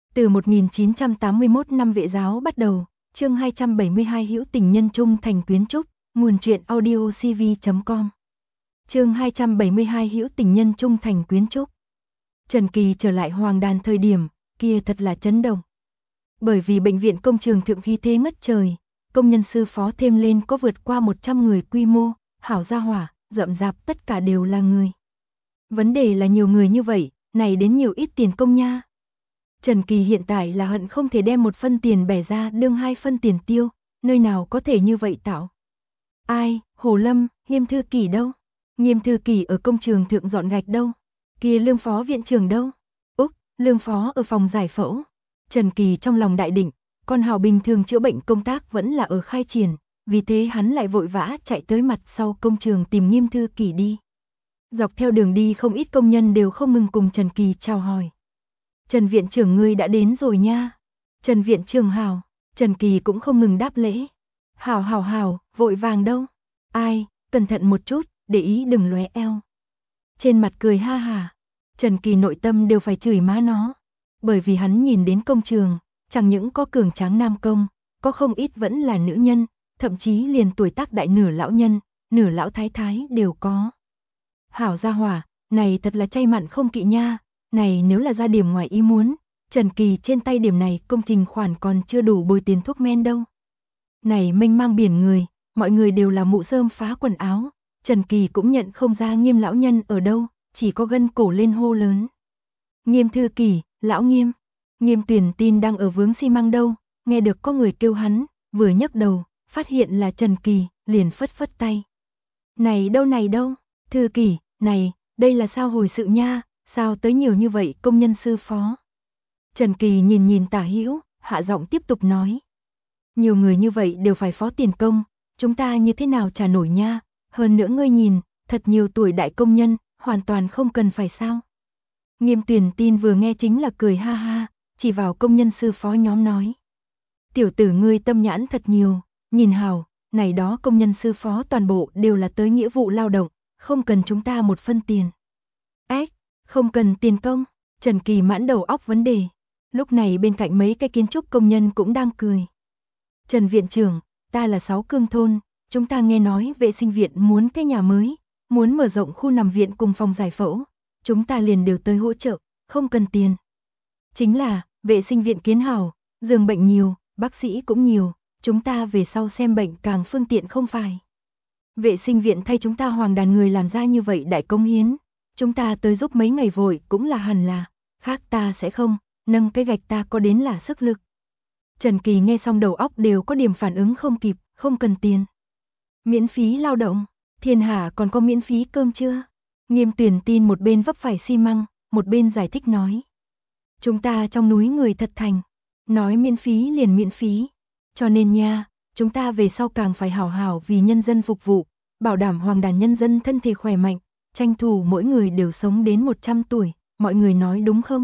Từ 1981 năm Vệ giáo bắt đầu, chương 272 hữu tình nhân trung thành quyến trúc, nguồn truyện audio cv.com. Chương 272 hữu tình nhân trung thành quyến trúc. Trần Kỳ trở lại Hoàng Đàn thời điểm kia thật là chấn động. Bởi vì bệnh viện công trường thượng khí thế ngất trời, công nhân sư phó thêm lên có vượt qua 100 người quy mô, hảo gia hỏa, rậm rạp tất cả đều là người. Vấn đề là nhiều người như vậy, này đến nhiều ít tiền công nha. Trần Kỳ hiện tại là hận không thể đem 1 phân tiền bẻ ra đương 2 phân tiền tiêu, nơi nào có thể như vậy tạo. Ai, Hồ Lâm, Nghiêm Thư Kỳ đâu? Nghiêm Thư Kỳ ở công trường thượng dọn gạch đâu? Kia Lương phó viện trưởng đâu? Úc, Lương phó ở phòng giải phẫu. Trần Kỳ trong lòng đại định, con hào bình thường chữa bệnh công tác vẫn là ở khai triển, vì thế hắn lại vội vã chạy tới mặt sau công trường tìm Nghiêm Thư Kỳ đi. Dọc theo đường đi không ít công nhân đều không ngừng cùng Trần Kỳ chào hỏi. Trần viện trưởng ngươi đã đến rồi nha. Trần viện trưởng hào. Trần Kỳ cũng không ngừng đáp lễ. Hào, vội vàng đâu. Ai, cẩn thận một chút, để ý đừng lóe eo. Trên mặt cười ha hà. Trần Kỳ nội tâm đều phải chửi má nó. Bởi vì hắn nhìn đến công trường, chẳng những có cường tráng nam công, có không ít vẫn là nữ nhân, thậm chí liền tuổi tác đại nửa lão nhân, nửa lão thái thái đều có. Hảo gia hỏa, này thật là chay mặn không kỵ nha. Này nếu là ra điểm ngoài ý muốn, Trần Kỳ trên tay điểm này công trình khoản còn chưa đủ bồi tiền thuốc men đâu. Này mênh mang biển người, mọi người đều là mụ rơm phá quần áo, Trần Kỳ cũng nhận không ra Nghiêm lão nhân ở đâu, chỉ có gân cổ lên hô lớn. Nghiêm Thư Kỳ, lão Nghiêm. Nghiêm Tuyển Tin đang ở vướng xi măng đâu, nghe được có người kêu hắn, vừa nhấc đầu, phát hiện là Trần Kỳ, liền phất phất tay. Này đâu, Thư Kỳ, này, đây là sao hồi sự nha. Sao tới nhiều như vậy công nhân sư phó? Trần Kỳ nhìn tả hữu, hạ giọng tiếp tục nói. Nhiều người như vậy đều phải phó tiền công, chúng ta như thế nào trả nổi nha, hơn nữa ngươi nhìn, thật nhiều tuổi đại công nhân, hoàn toàn không cần phải sao. Nghiêm Tuyển Tin vừa nghe chính là cười ha ha, chỉ vào công nhân sư phó nhóm nói. Tiểu tử ngươi tâm nhãn thật nhiều, nhìn hào, này đó công nhân sư phó toàn bộ đều là tới nghĩa vụ lao động, không cần chúng ta 1 phân tiền. Ếch! Không cần tiền công, Trần Kỳ mãn đầu óc vấn đề. Lúc này bên cạnh mấy cái kiến trúc công nhân cũng đang cười. Trần viện trưởng, ta là 6 Cương thôn, chúng ta nghe nói vệ sinh viện muốn cái nhà mới, muốn mở rộng khu nằm viện cùng phòng giải phẫu, chúng ta liền đều tới hỗ trợ, không cần tiền. Chính là, vệ sinh viện kiến hảo, giường bệnh nhiều, bác sĩ cũng nhiều, chúng ta về sau xem bệnh càng phương tiện không phải. Vệ sinh viện thay chúng ta Hoàng Đàn người làm ra như vậy đại công hiến. Chúng ta tới giúp mấy ngày vội cũng là hẳn là, khác ta sẽ không, nâng cái gạch ta có đến là sức lực. Trần Kỳ nghe xong đầu óc đều có điểm phản ứng không kịp, không cần tiền. Miễn phí lao động, thiên hạ còn có miễn phí cơm chưa? Nghiêm Tuyển Tin một bên vấp phải xi măng, một bên giải thích nói. Chúng ta trong núi người thật thành, nói miễn phí liền miễn phí. Cho nên nha, chúng ta về sau càng phải hảo hảo vì nhân dân phục vụ, bảo đảm Hoàng Đàn nhân dân thân thể khỏe mạnh. Tranh thủ mỗi người đều sống đến 100 tuổi, mọi người nói đúng không?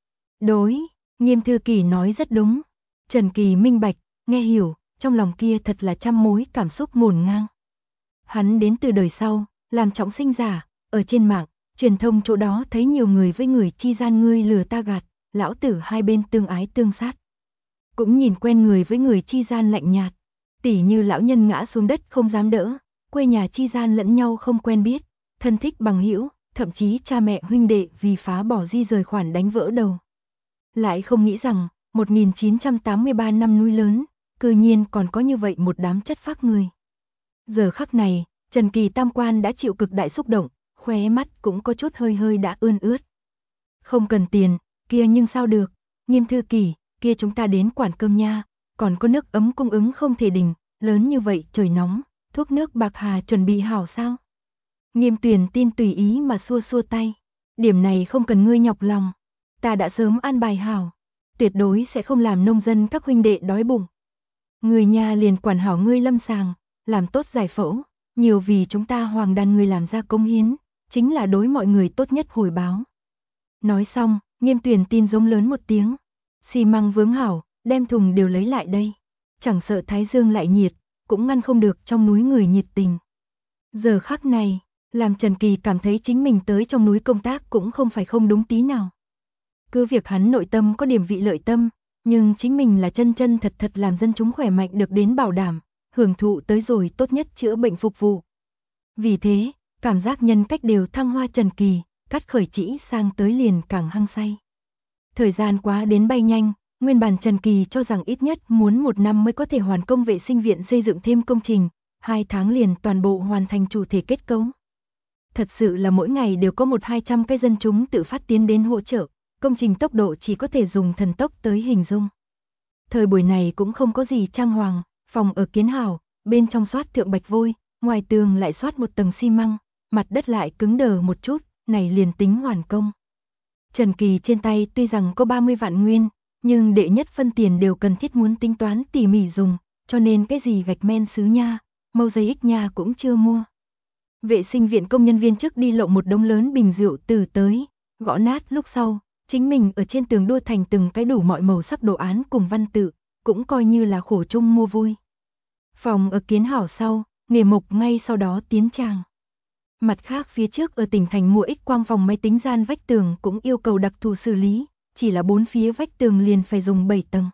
Đối, Nghiêm Thư Kỳ nói rất đúng. Trần Kỳ minh bạch, nghe hiểu, trong lòng kia thật là trăm mối cảm xúc ngổn ngang. Hắn đến từ đời sau, làm trọng sinh giả, ở trên mạng, truyền thông chỗ đó thấy nhiều người với người chi gian ngươi lừa ta gạt, lão tử hai bên tương ái tương sát. Cũng nhìn quen người với người chi gian lạnh nhạt, tỉ như lão nhân ngã xuống đất không dám đỡ, quê nhà chi gian lẫn nhau không quen biết. Thân thích bằng hữu, thậm chí cha mẹ huynh đệ vì phá bỏ di rời khoản đánh vỡ đầu. Lại không nghĩ rằng, 1983 năm núi lớn, cư nhiên còn có như vậy một đám chất phác người. Giờ khắc này, Trần Kỳ tam quan đã chịu cực đại xúc động, khóe mắt cũng có chút hơi đã ươn ướt. Không cần tiền, kia nhưng sao được, Nghiêm Thư Kỳ, kia chúng ta đến quản cơm nha, còn có nước ấm cung ứng không thể đình, lớn như vậy trời nóng, thuốc nước bạc hà chuẩn bị hảo sao? Nghiêm Tuyển Tin tùy ý mà xua tay. Điểm này không cần ngươi nhọc lòng. Ta đã sớm an bài hảo. Tuyệt đối sẽ không làm nông dân các huynh đệ đói bụng. Người nhà liền quản hảo ngươi lâm sàng, làm tốt giải phẫu. Nhiều vì chúng ta Hoàng Đàn người làm ra công hiến, chính là đối mọi người tốt nhất hồi báo. Nói xong, Nghiêm Tuyển Tin giống lớn một tiếng. Xi măng vướng hảo, đem thùng đều lấy lại đây. Chẳng sợ thái dương lại nhiệt, cũng ngăn không được trong núi người nhiệt tình. Giờ khắc này, làm Trần Kỳ cảm thấy chính mình tới trong núi công tác cũng không phải không đúng tí nào. Cứ việc hắn nội tâm có điểm vị lợi tâm, nhưng chính mình là chân chân thật thật làm dân chúng khỏe mạnh được đến bảo đảm, hưởng thụ tới rồi tốt nhất chữa bệnh phục vụ. Vì thế, cảm giác nhân cách đều thăng hoa Trần Kỳ, cắt khởi chỉ sang tới liền càng hăng say. Thời gian quá đến bay nhanh, nguyên bản Trần Kỳ cho rằng ít nhất muốn 1 năm mới có thể hoàn công vệ sinh viện xây dựng thêm công trình, 2 tháng liền toàn bộ hoàn thành chủ thể kết cấu. Thật sự là mỗi ngày đều có 100-200 cái dân chúng tự phát tiến đến hỗ trợ, công trình tốc độ chỉ có thể dùng thần tốc tới hình dung. Thời buổi này cũng không có gì trang hoàng, phòng ở kiến hào, bên trong xoát thượng bạch vôi, ngoài tường lại xoát một tầng xi măng, mặt đất lại cứng đờ một chút, này liền tính hoàn công. Trần Kỳ trên tay tuy rằng có 30 vạn nguyên, nhưng đệ nhất phân tiền đều cần thiết muốn tính toán tỉ mỉ dùng, cho nên cái gì gạch men sứ nha, mâu giấy ích nha cũng chưa mua. Vệ sinh viện công nhân viên chức đi lộng một đống lớn bình rượu từ tới, gõ nát lúc sau, chính mình ở trên tường đua thành từng cái đủ mọi màu sắc đồ án cùng văn tự, cũng coi như là khổ chung mua vui. Phòng ở kiến hảo sau, nghề mộc ngay sau đó tiến tràng. Mặt khác phía trước ở tỉnh thành mua X quang phòng máy tính gian vách tường cũng yêu cầu đặc thù xử lý, chỉ là 4 phía vách tường liền phải dùng 7 tầng.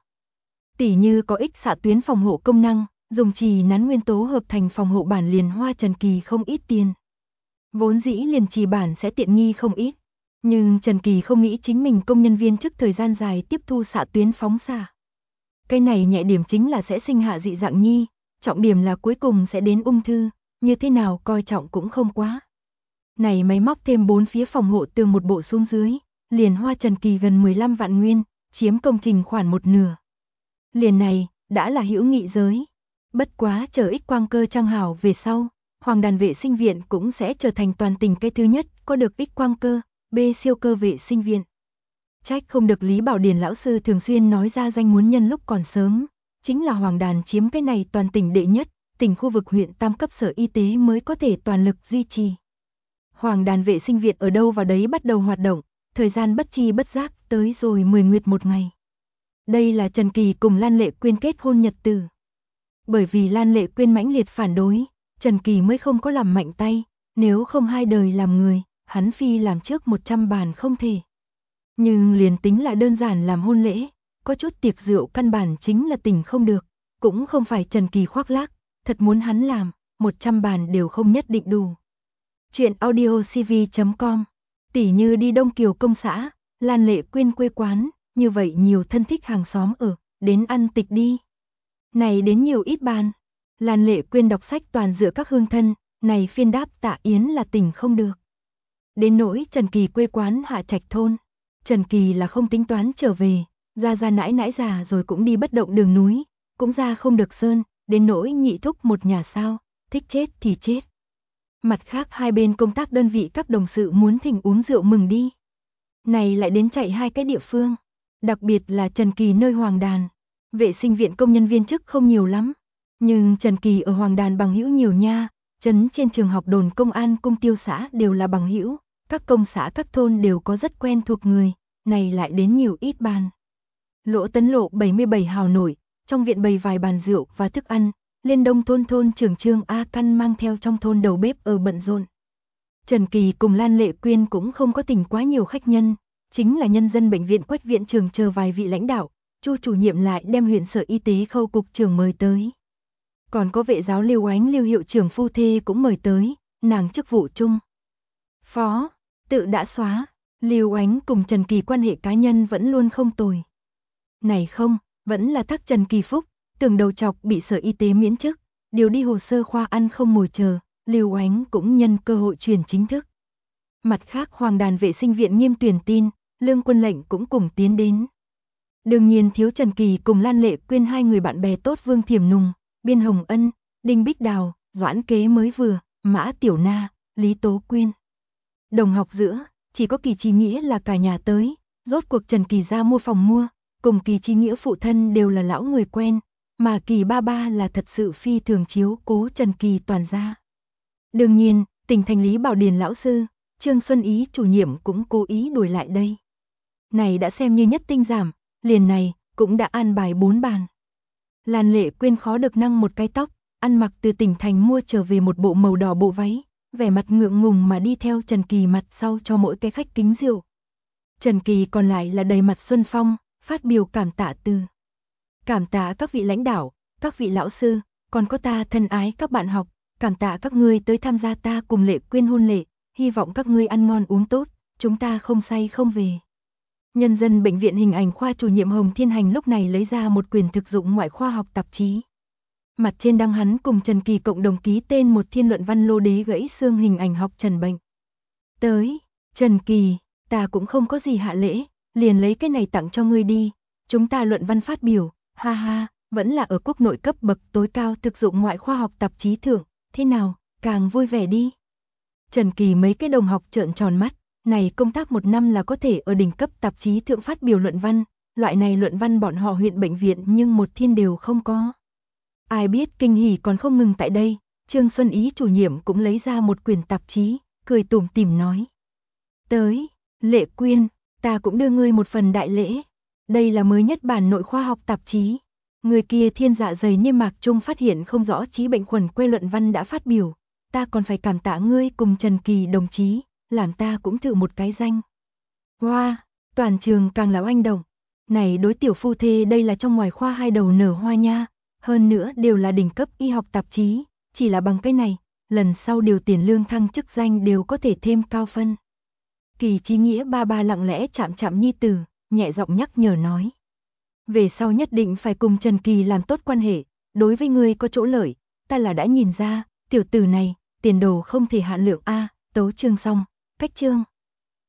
Tỉ như có X xạ tuyến phòng hộ công năng, dùng chì nắn nguyên tố hợp thành phòng hộ bản liền hoa Trần Kỳ không ít tiền. Vốn dĩ liền chì bản sẽ tiện nghi không ít, nhưng Trần Kỳ không nghĩ chính mình công nhân viên trước thời gian dài tiếp thu xạ tuyến phóng xạ. Cái này nhẹ điểm chính là sẽ sinh hạ dị dạng nhi, trọng điểm là cuối cùng sẽ đến ung thư, như thế nào coi trọng cũng không quá. Này máy móc thêm 4 phía phòng hộ tường một bộ xuống dưới, liền hoa Trần Kỳ gần 15 vạn nguyên, chiếm công trình khoản 1/2. Liền này, đã là hữu nghị giới. Bất quá chờ X quang cơ trang hảo về sau, Hoàng Đàn vệ sinh viện cũng sẽ trở thành toàn tỉnh cái thứ nhất có được X quang cơ, B siêu cơ vệ sinh viện. Trách không được Lý Bảo Điền lão sư thường xuyên nói ra danh muốn nhân lúc còn sớm, chính là Hoàng Đàn chiếm cái này toàn tỉnh đệ nhất, tỉnh khu vực huyện tam cấp sở y tế mới có thể toàn lực duy trì. Hoàng Đàn vệ sinh viện ở đâu vào đấy bắt đầu hoạt động, thời gian bất chi bất giác tới rồi 10 nguyệt một ngày. Đây là Trần Kỳ cùng Lan Lệ Quyên kết hôn nhật tử. Bởi vì Lan Lệ Quyên mãnh liệt phản đối, Trần Kỳ mới không có làm mạnh tay, nếu không hai đời làm người, hắn phi làm trước 100 bàn không thể. Nhưng liền tính là đơn giản làm hôn lễ, có chút tiệc rượu căn bản chính là tỉnh không được, cũng không phải Trần Kỳ khoác lác, thật muốn hắn làm, 100 bàn đều không nhất định đủ. Chuyện audiocv.com, tỉ như đi Đông Kiều công xã, Lan Lệ Quyên quê quán, như vậy nhiều thân thích hàng xóm ở, đến ăn tịch đi. Này đến nhiều ít bàn, Lan Lệ Quyên đọc sách toàn dựa các hương thân, này phiên đáp Tạ Yến là tỉnh không được. Đến nỗi Trần Kỳ quê quán Hạ Trạch thôn, Trần Kỳ là không tính toán trở về, ra nãi nãi già rồi cũng đi bất động đường núi, cũng ra không được sơn, đến nỗi nhị thúc một nhà sao, thích chết thì chết. Mặt khác hai bên công tác đơn vị các đồng sự muốn thỉnh uống rượu mừng đi. Này lại đến chạy hai cái địa phương, đặc biệt là Trần Kỳ nơi Hoàng Đàn, vệ sinh viện công nhân viên chức không nhiều lắm, nhưng Trần Kỳ ở Hoàng Đàn bằng hữu nhiều nha, trấn trên trường học đồn công an cung tiêu xã đều là bằng hữu, các công xã các thôn đều có rất quen thuộc người, này lại đến nhiều ít bàn. Lỗ Tấn Lộ 77 hào nổi, trong viện bày vài bàn rượu và thức ăn, Liên Đông thôn trưởng Trương A Căn mang theo trong thôn đầu bếp ở bận rộn. Trần Kỳ cùng Lan Lệ Quyên cũng không có tình quá nhiều khách nhân, chính là nhân dân bệnh viện Quách viện trưởng chờ vài vị lãnh đạo, Chu chủ nhiệm lại đem huyện sở y tế khâu cục trưởng mời tới. Còn có vệ giáo Lưu Ánh Lưu hiệu trưởng phu thê cũng mời tới, nàng chức vụ chung. Phó, tự đã xóa, Lưu Ánh cùng Trần Kỳ quan hệ cá nhân vẫn luôn không tồi. Này không, vẫn là thắc Trần Kỳ phúc, tưởng đầu chọc bị sở y tế miễn chức, điều đi hồ sơ khoa ăn không ngồi chờ, Lưu Ánh cũng nhân cơ hội truyền chính thức. Mặt khác Hoàng Đàn vệ sinh viện nghiêm tuyển tin, Lương Quân Lệnh cũng cùng tiến đến. Đương nhiên thiếu Trần Kỳ cùng Lan Lệ Quyên hai người bạn bè tốt Vương Thiểm Nùng, Biên Hồng Ân, Đinh Bích Đào, Doãn Kế mới vừa, Mã Tiểu Na, Lý Tố Quyên. Đồng học giữa, chỉ có Kỳ Chí Nghĩa là cả nhà tới, rốt cuộc Trần Kỳ ra mua phòng mua, cùng Kỳ Chí Nghĩa phụ thân đều là lão người quen, mà Kỳ ba ba là thật sự phi thường chiếu cố Trần Kỳ toàn gia. Đương nhiên, tỉnh thành Lý Bảo Điền lão sư, Trương Xuân Ý chủ nhiệm cũng cố ý đuổi lại đây. Này đã xem như nhất tinh giảm, liền này cũng đã an bài 4 bàn. Lan Lệ Quyên khó được năng một cái tóc, ăn mặc từ tỉnh thành mua trở về một bộ màu đỏ bộ váy, vẻ mặt ngượng ngùng mà đi theo Trần Kỳ mặt sau cho mỗi cái khách kính rượu. Trần Kỳ còn lại là đầy mặt xuân phong, phát biểu cảm tạ từ. Cảm tạ các vị lãnh đạo, các vị lão sư, còn có ta thân ái các bạn học, cảm tạ các ngươi tới tham gia ta cùng Lệ Quyên hôn lễ, hy vọng các ngươi ăn ngon uống tốt, chúng ta không say không về. Nhân dân bệnh viện hình ảnh khoa chủ nhiệm Hồng Thiên Hành lúc này lấy ra một quyển thực dụng ngoại khoa học tạp chí. Mặt trên đăng hắn cùng Trần Kỳ cộng đồng ký tên một thiên luận văn lô đế gãy xương hình ảnh học trần bệnh. Tới, Trần Kỳ, ta cũng không có gì hạ lễ, liền lấy cái này tặng cho ngươi đi, chúng ta luận văn phát biểu, ha ha, vẫn là ở quốc nội cấp bậc tối cao thực dụng ngoại khoa học tạp chí thưởng, thế nào, càng vui vẻ đi. Trần Kỳ mấy cái đồng học trợn tròn mắt, này công tác 1 năm là có thể ở đỉnh cấp tạp chí thượng phát biểu luận văn, loại này luận văn bọn họ huyện bệnh viện nhưng một thiên đều không có. Ai biết kinh hỉ còn không ngừng tại đây, Trương Xuân Ý chủ nhiệm cũng lấy ra một quyển tạp chí, cười tủm tỉm nói. Tới, Lệ Quyên, ta cũng đưa ngươi một phần đại lễ. Đây là mới nhất bản nội khoa học tạp chí. Người kia thiên dạ dày niêm mạc trung phát hiện không rõ trí bệnh khuẩn quê luận văn đã phát biểu. Ta còn phải cảm tạ ngươi cùng Trần Kỳ đồng chí, làm ta cũng thử một cái danh. Hoa, toàn trường càng là oanh động. Này đối tiểu phu thê đây là trong ngoài khoa hai đầu nở hoa nha. Hơn nữa đều là đỉnh cấp y học tạp chí, chỉ là bằng cái này, lần sau điều tiền lương thăng chức danh đều có thể thêm cao phân. Kỳ Chí Nghĩa ba ba lặng lẽ chạm chạm nhi tử, nhẹ giọng nhắc nhở nói. Về sau nhất định phải cùng Trần Kỳ làm tốt quan hệ, đối với ngươi có chỗ lợi, ta là đã nhìn ra, tiểu tử này, tiền đồ không thể hạn lượng a. Tấu chương xong, cách chương.